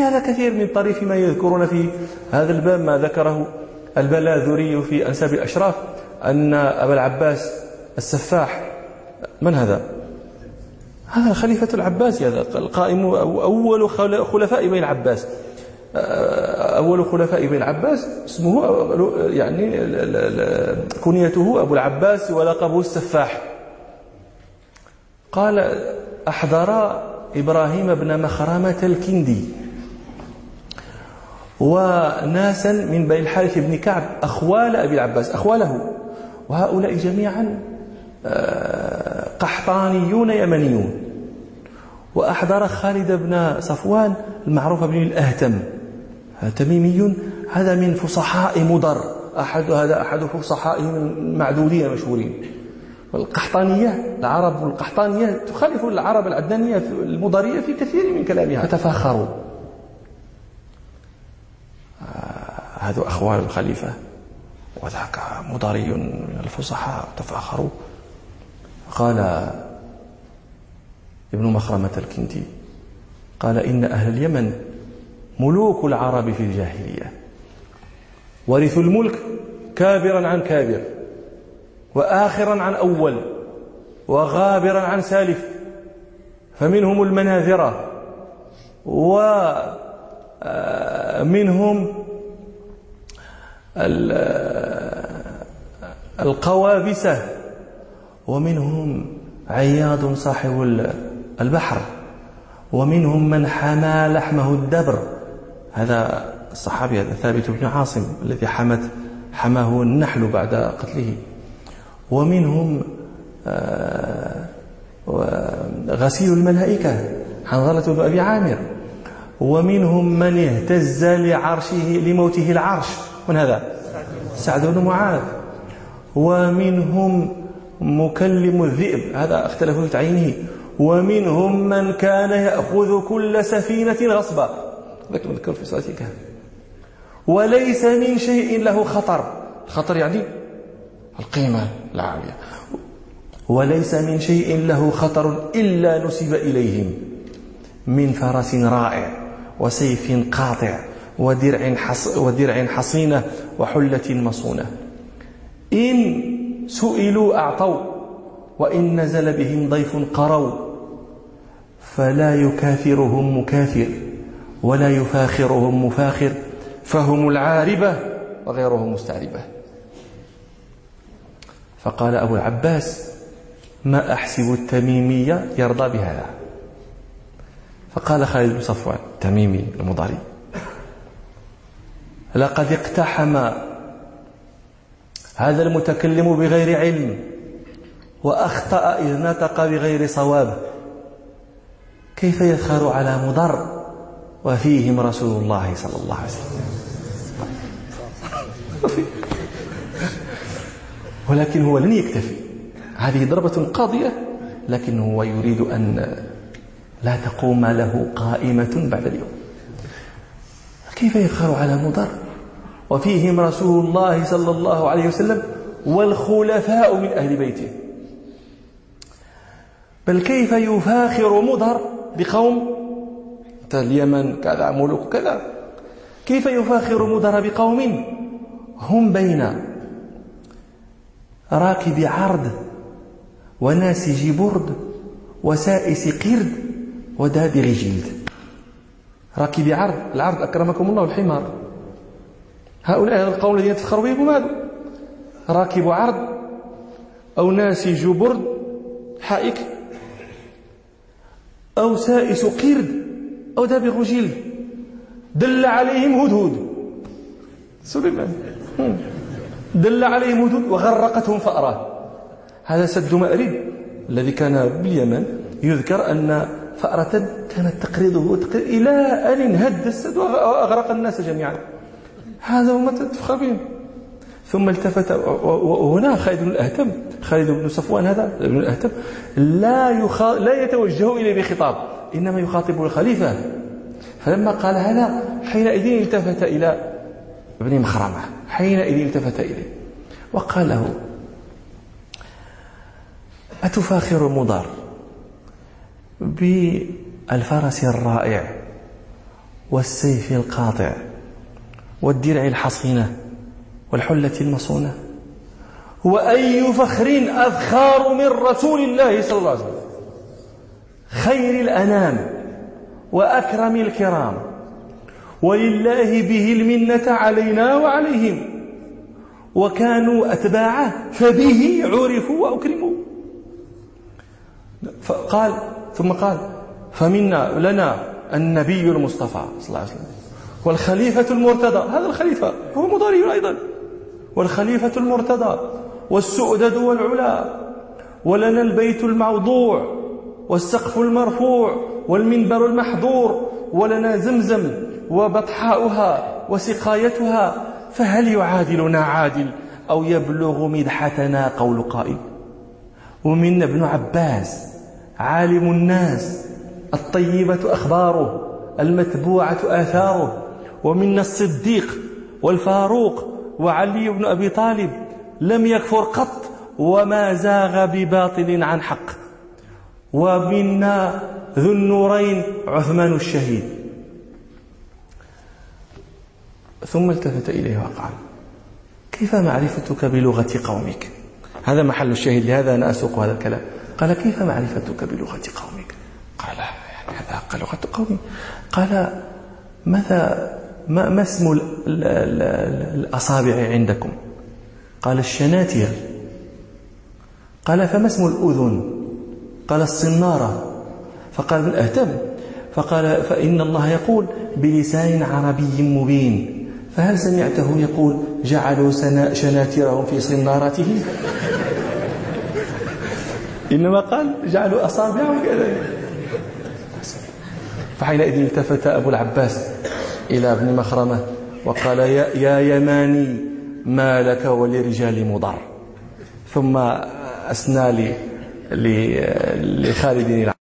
هذا كثير من طريف ما يذكرون في هذا الباب. ما ذكره البلاذري في أنساب الأشراف أن أبا العباس السفاح، من هذا؟ هذا خليفة العباس، هذا القائم أول خلفاء بني العباس، أول خلفاء بني العباس، اسمه يعني كنيته أبو العباس ولقبه السفاح. قال: أحضر إبراهيم بن مخرمة الكندي وناسا من بني الحارث بن كعب أخوال أبي العباس، أخواله، وهؤلاء جميعا قحطانيون يمنيون. وأحضر خالد بن صفوان المعروف بن الأهتم، تميمي، هذا من فصحاء مضر، هذا أحد فصحائهم المعدودين المشهورين. القحطانية، العرب القحطانية تخالف العرب العدنانية المضرية في كثير من كلامها، فتفاخروا. هذا أخوال الخليفة وذاك مضري من الفصحاء، تفاخروا. قال ابن مخرمة الكندي قال: إن أهل اليمن ملوك العرب في الجاهلية، ورثوا الملك كابرا عن كابر، وآخرا عن أول، وغابرا عن سالف، فمنهم المناذرة، ومنهم القوابسة، ومنهم عياض صاحب البحر، ومنهم من حمى لحمه الدبر، هذا الصحابي هذا ثابت بن عاصم الذي حماه النحل بعد قتله، ومنهم غسيل الملائكة حنظلة بن أبي عامر، ومنهم من اهتز لعرشه لموته العرش، من هذا؟ سعد بن معاذ، ومنهم مكلم الذئب، هذا اختلفوا في تعيينه، ومنهم من كان يأخذ كل سفينة غصبا، ذكر نذكر في صلاة الكهف، وليس من شيء له خطر يعني القيمة العالية، وليس من شيء له خطر إلا نسب إليهم، من فرس رائع وسيف قاطع ودرع حصينة وحلة مصونة، إن سئلوا أعطوا، وإن نزل بهم ضيف قروا، فلا يكاثرهم مكاثر ولا يفاخرهم مفاخر، فهم العاربة وغيرهم مستعربة. فقال أبو العباس: ما أحسب التميمي يرضى بهذا. فقال خالد بن صفوان تميمي المضاري: لقد اقتحم هذا المتكلم بغير علم، وأخطأ إذ نطق بغير صواب، كيف يفخر على مضر وفيهم رسول الله صلى الله عليه وسلم. ولكن هو لن يكتفي، هذه ضربة قاضية، لكن هو يريد أن لا تقوم له قائمة بعد اليوم. كيف يفخر على مضر وفيهم رسول الله صلى الله عليه وسلم والخلفاء من أهل بيته، بل كيف يفاخر مضر بقوم اليمن كذا ملوك كذا، كيف يفاخر مضر بقوم هم بين راكب عرض وناسج برد وسائس قرد ودابغ جلد. راكب عرض، العرض أكرمكم الله الحمار، هؤلاء القوم الذين تفخر بهم هذا راكب عرض أو ناسج برد حائك أو سائس قرد أو دابغ جلد، دل عليهم هدهد سليمان، دل عليهم هدهد وغرقتهم فأرة. هذا سد مأرب الذي كان باليمن، يذكر أن فأرة كانت تقرضه إلى أن انهد السد وأغرق الناس جميعا. هذا هو ما تفخر بهم. ثم التفت، وهنا خالد بن صفوان هذا ابن الأهتم لا يتوجه إليه بخطاب، إنما يخاطب الخليفة. فلما قال هذا حينئذ التفت إلى ابن مخرمة، حينئذ التفت إليه وقال له: أتفاخر مضر بالفرس الرائع والسيف القاطع والدرع الحصينة والحلة المصونة. وأي فخر أذخار من رسول الله صلى الله عليه وسلم خير الأنام وأكرم الكرام، ولله به المنة علينا وعليهم، وكانوا أتباعه فبه عرفوا وأكرموا. ثم قال فمنا لنا النبي المصطفى صلى الله عليه وسلم والخليفة المرتضى، هذا الخليفة هو مضاري أيضا، والخليفة المرتضى والسؤدد والعلا، ولنا البيت الموضوع والسقف المرفوع والمنبر المحضور، ولنا زمزم وبطحاؤها وسقايتها، فهل يعادلنا عادل أو يبلغ مدحتنا قول قائل. ومنا ابن عباس عالم الناس الطيبة أخباره المتبوعة آثاره، ومنا الصديق والفاروق وعلي بن أبي طالب لم يكفر قط وما زاغ بباطل عن حق، ومنا ذو النورين عثمان الشهيد. ثم التفت إليه وقال كيف معرفتك بلغة قومك؟ هذا محل الشهيد، لهذا أنا أسوق هذا الكلام. قال كيف معرفتك بلغة قومك؟ قال يعني هذا لغة قومي. قال ما اسم الأصابع عندكم؟ قال الشناتر. قال فما اسم الأذن؟ قال الصنارة. فقال من أهتم؟ فقال فإن الله يقول بلسان عربي مبين، فهل سمعته يقول جعلوا شناترهم في صناراتهم؟ إنما قال جعلوا أصابعهم كذلك. فحينئذ التفت أبو العباس إلى ابن مخرمة وقال يا يماني ما لك ولرجال مضر. ثم أثنى لخالد